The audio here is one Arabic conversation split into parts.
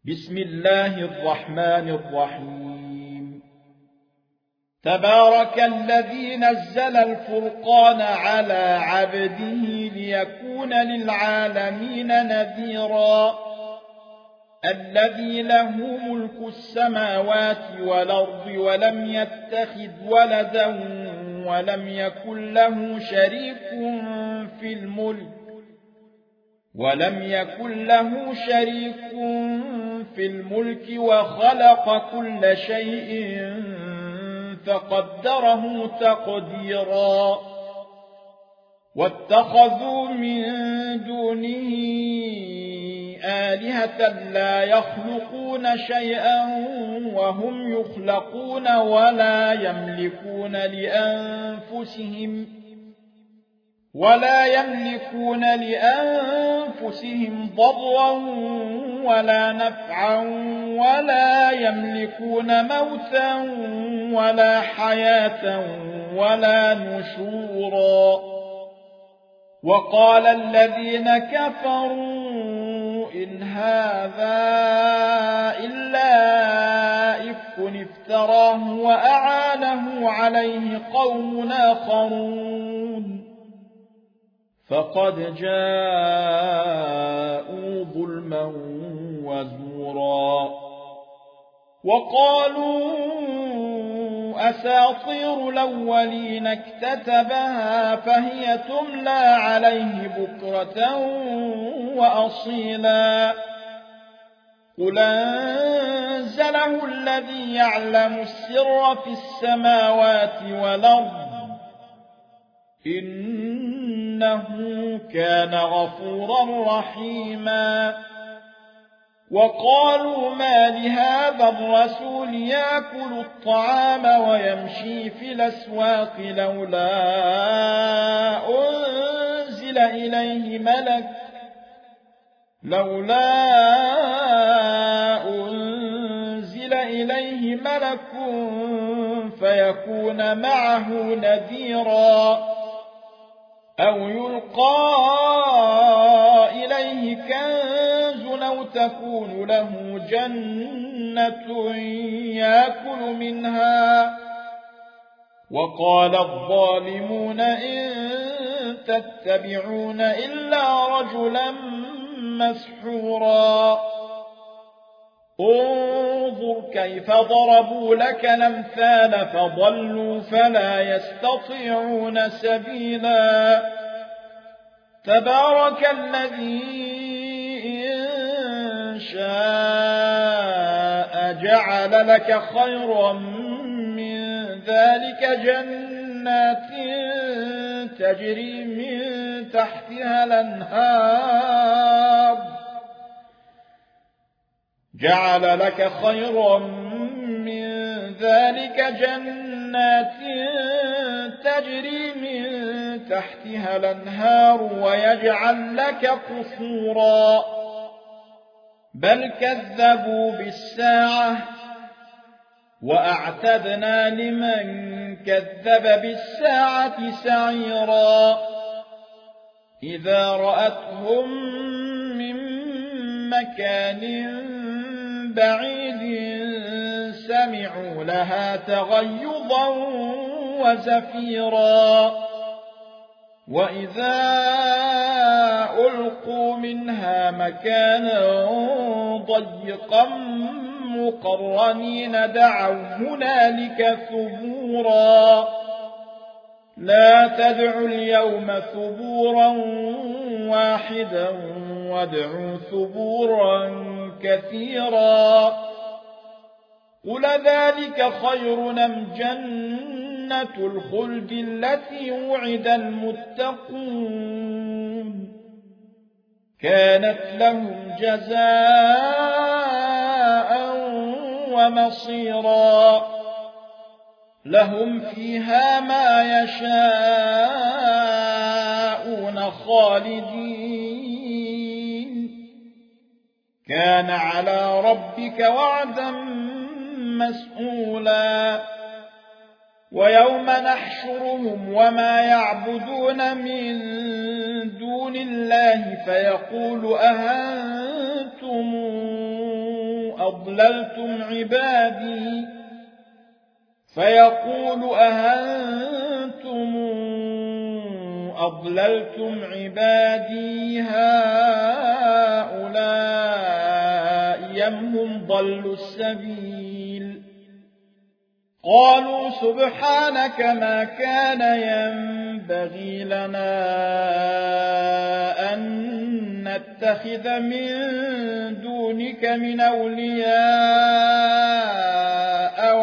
بسم الله الرحمن الرحيم. تبارك الذي نزل الفرقان على عبده ليكون للعالمين نذيرا. الذي له ملك السماوات والأرض ولم يتخذ ولدا ولم يكن له شريك في الملك وخلق كل شيء فقدره تقديرا. واتخذوا من دونه آلهة لا يخلقون شيئا وهم يخلقون ولا يملكون لأنفسهم ضرا ولا نفعا ولا يملكون موتا ولا حياة ولا نشورا. وقال الذين كفروا إن هذا إلا إفك افتراه وأعانه عليه قوم آخرون فقد جاءوا ظلما وزورا. وقالوا أساطير الأولين اكتتبها فهي تملى عليه بكرة وأصيلا. قل أنزله الذي يعلم السر في السماوات والأرض إنه كان غفورا رحيما. وقالوا ما لهذا الرسول يأكل الطعام ويمشي في الأسواق لولا أنزل إليه ملك فيكون معه نذيرا أو يلقى إليه كنز أو تكون له جنة يأكل منها. وقال الظالمون إن تتبعون إلا رجلا مسحورا. انظر كيف ضربوا لك الأمثال فضلوا فلا يستطيعون سبيلا. تبارك الذي إن شاء جعل لك خيرا من ذلك جنات تجري من تحتها الأنهار ويجعل لك قصورا. بل كذبوا بالساعة وأعتدنا لمن كذب بالساعة سعيرا. إذا رأتهم من مكان بعيد سمعوا لها تغيظا وزفيرا. وإذا ألقوا منها مكانا ضيقا مقرنين دعوا هنالك ثبورا. لا تدعوا اليوم ثبورا واحدا وادعوا ثبورا كثيرا. قل ذلك خير أم جنة الخلد التي وعد المتقون كانت لهم جزاء ومصيرا. لهم فيها ما يشاءون خالدين كان على ربك وعدا مسئولا. ويوم نحشرهم وما يعبدون من دون الله فيقول أهنتم أضللتم عبادي فيقول أأنتم أضللتم عبادي هؤلاء أم هم ضلوا السبيل قالوا سبحانك ما كان ينبغي لنا أن نتخذ من دونك من أولياء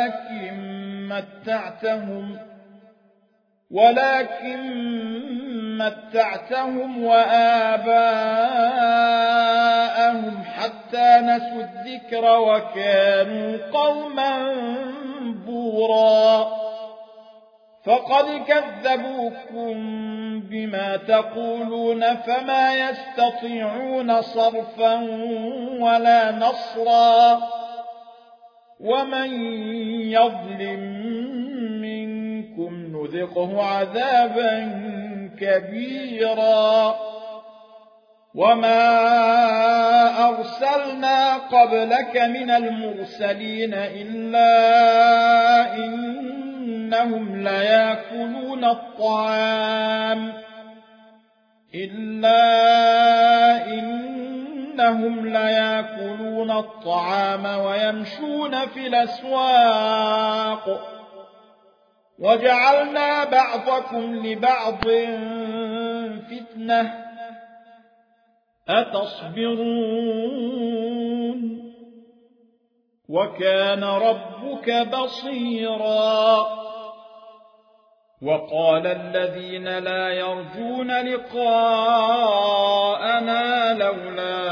ولكن متعتهم وآباءهم حتى نسوا الذكر وكانوا قوما بورا فقد كذبوكم بما تقولون فما يستطيعون صرفا ولا نصرا ومن يظلم منكم نذقه عذابا كبيرا وما أرسلنا قبلك من المرسلين إلا إنهم ليأكلون الطعام ويمشون في الأسواق وجعلنا بعضكم لبعض فتنة أتصبرون وكان ربك بصيرا وقال الذين لا يرجون لقاءنا لولا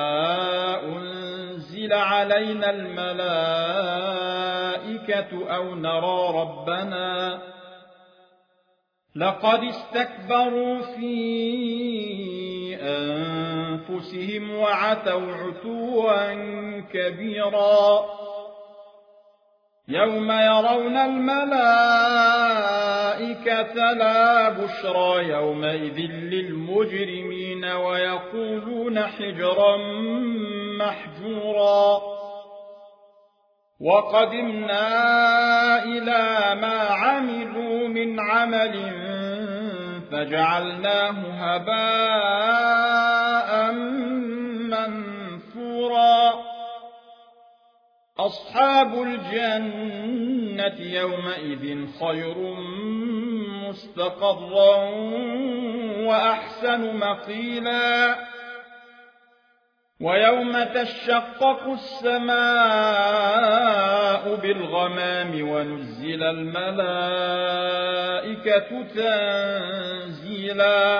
أنزل علينا الملائكة أو نرى ربنا لقد استكبروا في أنفسهم وعتوا عتوا كبيرا يوم يرون الملائكة لا بشرى يومئذ للمجرمين ويقولون حجرا محجورا وقدمنا إلى ما عملوا من عمل فجعلناه هباء منثورا أصحاب الجنة يومئذ خير مستقرا وأحسن مقيلا ويوم تشقق السماء بالغمام ونزل الملائكة تنزيلا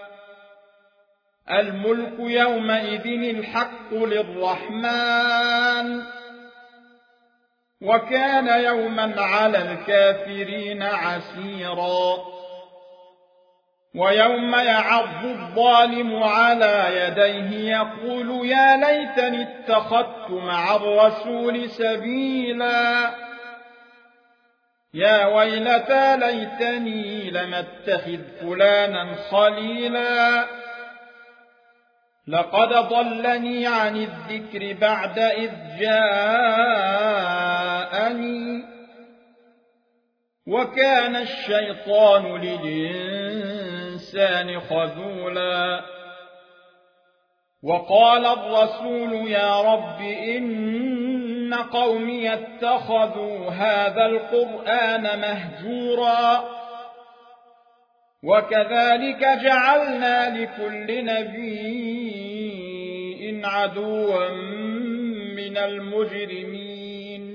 الملك يومئذ الحق للرحمن وكان يوما على الكافرين عسيرا ويوم يعض الظالم على يديه يقول يا ليتني اتخذت مع الرسول سبيلا يا ويلتى ليتني لم اتخذ فلانا خليلا لقد ضلني عن الذكر بعد إذ جاءني وكان الشيطان للإنسان خذولا وقال الرسول يا رب إن قومي اتخذوا هذا القرآن مهجورا وكذلك جعلنا لكل نبي عدوا من المجرمين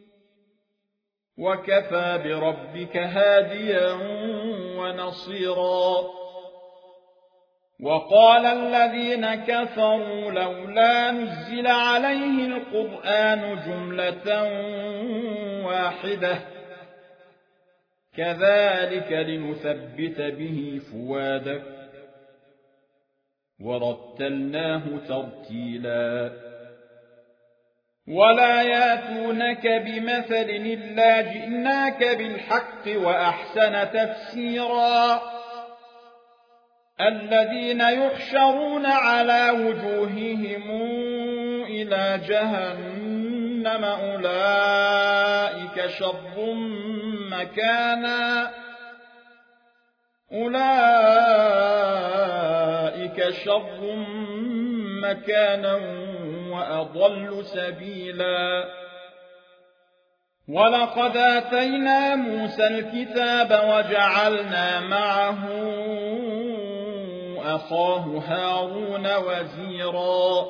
وكفى بربك هاديا ونصيرا وقال الذين كفروا لولا نزل عليه القرآن جملة واحدة كذلك لنثبت به فؤادك ورتلناه ترتيلا ولا ياتونك بمثل إلا جئناك بالحق وأحسن تفسيرا الذين يحشرون على وجوههم إلى جهنم أولئك شر مكانا وأضل سبيلا. ولقد آتينا موسى الكتاب وجعلنا معه أخاه هارون وزيرا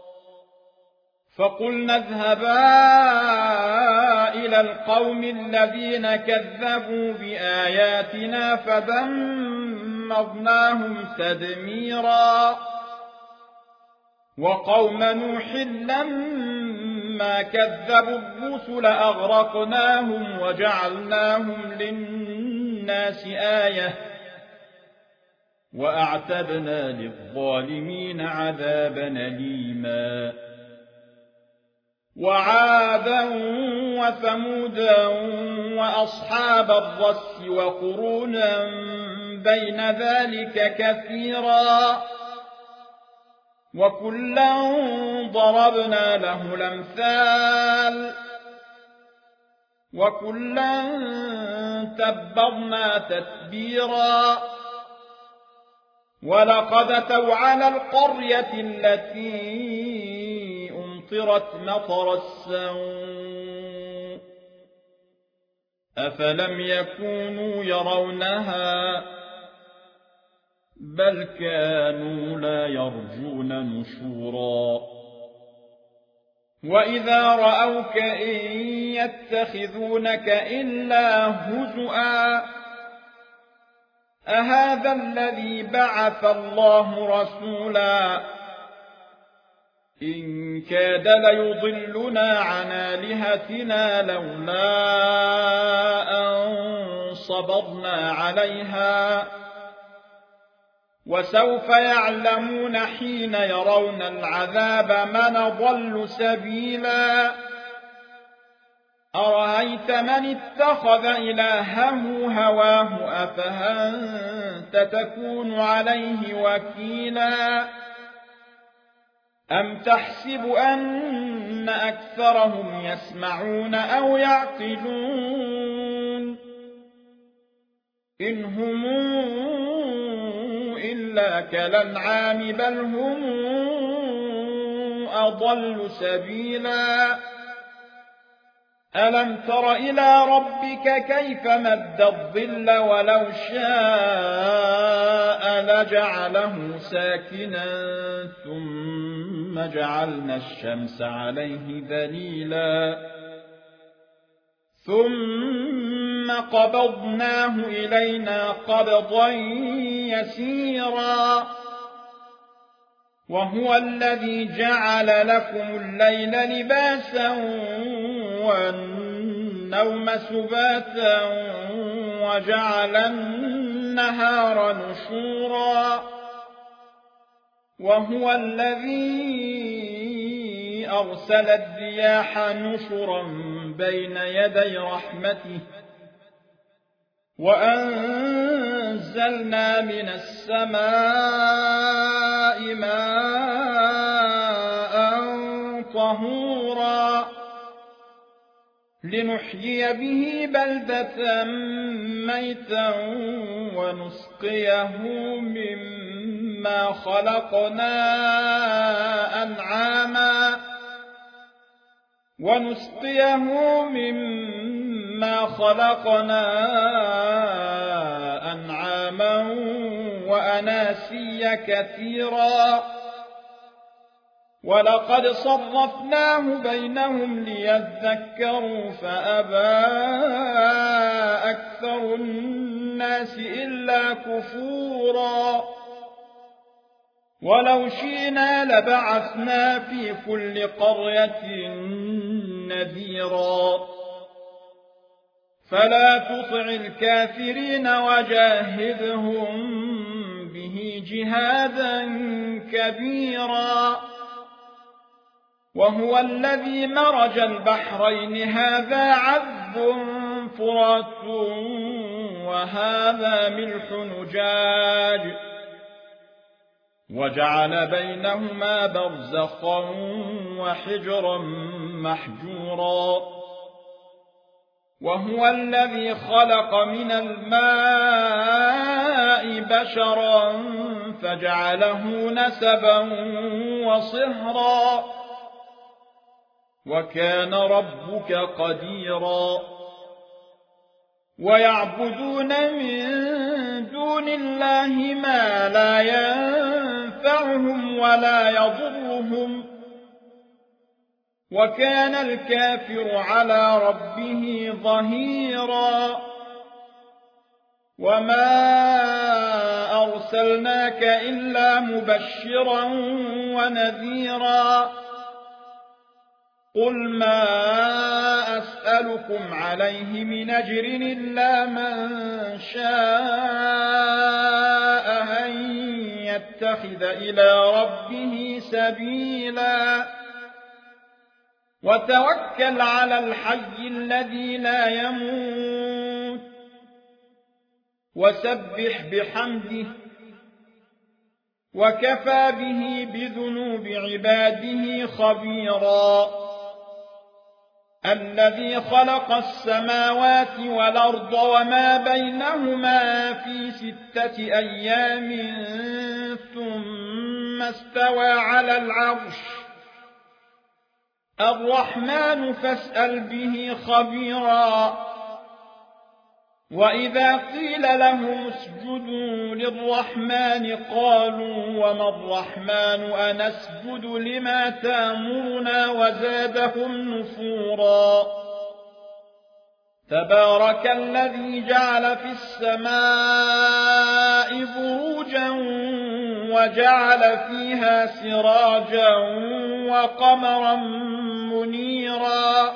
فقلنا اذهبا إلى القوم الذين كذبوا بآياتنا فدمرناهم تدميرا. وقوم نوح لما كذبوا الرسل أغرقناهم وجعلناهم للناس آية وأعتدنا للظالمين عذابا أليما. وعادا وثمودا وأصحاب الرس وقرونا بين ذلك كثيرا وكلا ضربنا له الأمثال وكلا تبرنا تتبيرا. ولقد أتوا على القرية التي أمطرت مطر السوء أفلم يكونوا يرونها بل كانوا لا يرجون نشورا. وإذا رأوك إن يتخذونك إلا هزؤا أهذا الذي بعث الله رسولا إن كاد ليضلنا عن آلهتنا لولا أن صبرنا عليها وسوف يعلمون حين يرون العذاب من ضل سبيلا. أرأيت من اتخذ إلهه هواه أفأنت تكون عليه وكيلا أم تحسب أن أكثرهم يسمعون أو يعقلون إن هم إلا كالأنعام بل هم أضل سبيلا. ألم تر إلى ربك كيف مد الظل ولو شاء لجعله ساكنا ثم جعلنا الشمس عليه دليلا ثم قبضناه إلينا قبضا يسيرا. وهو الذي جعل لكم الليل لباسا والنوم سباتا وجعل النهار نشورا. وهو الذي أرسل الرياح نشرا بين يدي رحمته وأنزلنا من السماء ماء طهورا لنحيي به بلدة ميتا ونسقيه مما خلقنا أنعاما وأناسيا كثيرا. ولقد صرفناه بينهم ليذكروا فأبى أكثر الناس إلا كفورا. ولو شئنا لبعثنا في كل قرية نذيرا فلا تطع الكافرين وجاهدهم به جهادا كبيرا. وهو الذي مرج البحرين هذا عذب فرات وهذا ملح نجاج وجعل بينهما برزخا وحجرا محجورا وهو الذي خلق من الماء بشرا فجعله نسبا وصهرا وكان ربك قديرا ويعبدون من دون الله ما لا ينفعهم ولا يضرهم وكان الكافر على ربه ظهيرا وما أرسلناك إلا مبشرا ونذيرا قل ما أسألكم عليه من أجر إلا من شاء أن يتخذ إلى ربه سبيلا وتوكل على الحي الذي لا يموت وسبح بحمده وكفى به بذنوب عباده خبيرا الذي خلق السماوات والأرض وما بينهما في 6 أيام ثم استوى على العرش الرحمن فاسأل به خبيرا وإذا قيل لهم اسجدوا للرحمن قالوا وما الرحمن أنسجد لما تأمرنا وزادهم نفورا تبارك الذي جعل في السماء بروجا وجعل فيها سراجا وقمرا منيرا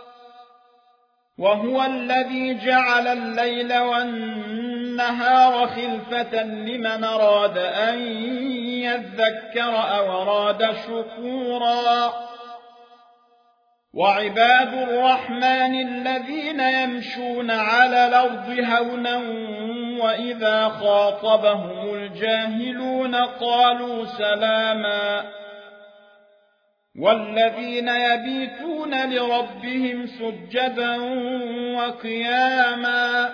وهو الذي جعل الليل والنهار خلفة لمن أراد أن يذكر أو أراد شكورا وعباد الرحمن الذين يمشون على الأرض هونا وإذا خاطبهم الجاهلون قالوا سلاما والذين يبيتون لربهم سجدا وقياما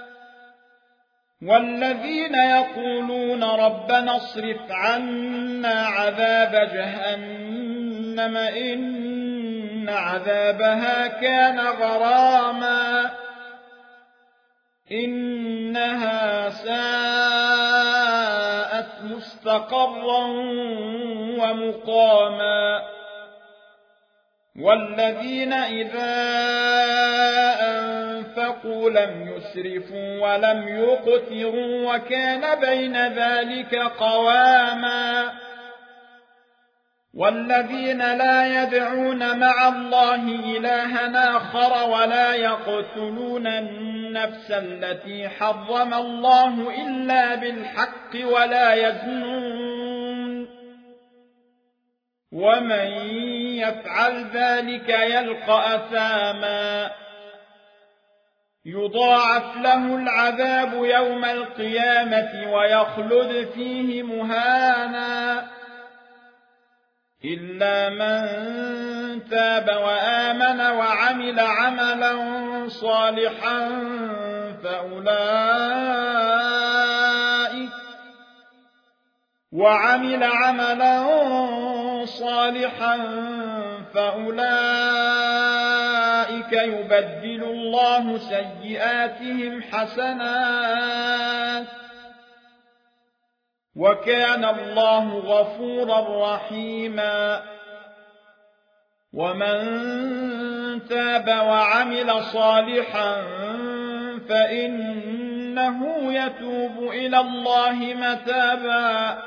والذين يقولون ربنا اصرف عنا عذاب جهنم إن عذابها كان غراما إنها ساءت مستقرا ومقاما والذين إذا أنفقوا لم يسرفوا ولم يقتروا وكان بين ذلك قواما والذين لا يدعون مع الله إلها آخر ولا يقتلون النفس التي حرم الله إلا بالحق ولا يزنون ومن يفعل ذلك يلقى أثاما يضاعف له العذاب يوم القيامة ويخلد فيه مهانا إلا من تاب وآمن وعمل عملا صالحا فأولئك يبدل الله سيئاتهم حسنات وكان الله غفورا رحيما ومن تاب وعمل صالحا فإنه يتوب إلى الله متابا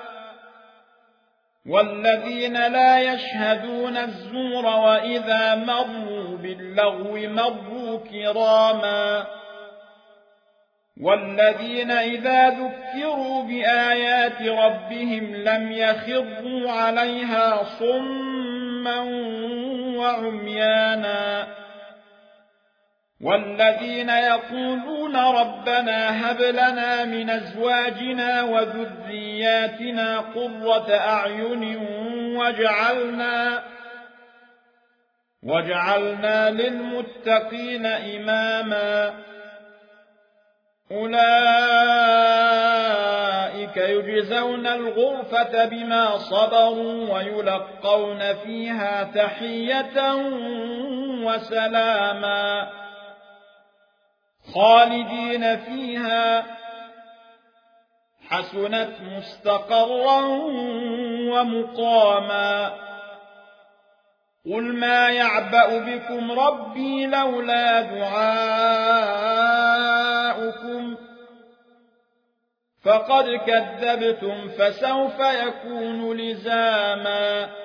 والذين لا يشهدون الزور وإذا مروا باللغو مروا كراما والذين إذا ذكروا بآيات ربهم لم يخروا عليها صما وعميانا والذين يقولون ربنا هب لنا من أزواجنا وذرياتنا قرة أعين واجعلنا للمتقين إماما أولئك يجزون الغرفة بما صبروا ويلقون فيها تحية وسلاما خالدين فيها حسنت مستقرا ومقاما قل ما يعبأ بكم ربي لولا دعاؤكم فقد كذبتم فسوف يكون لزاما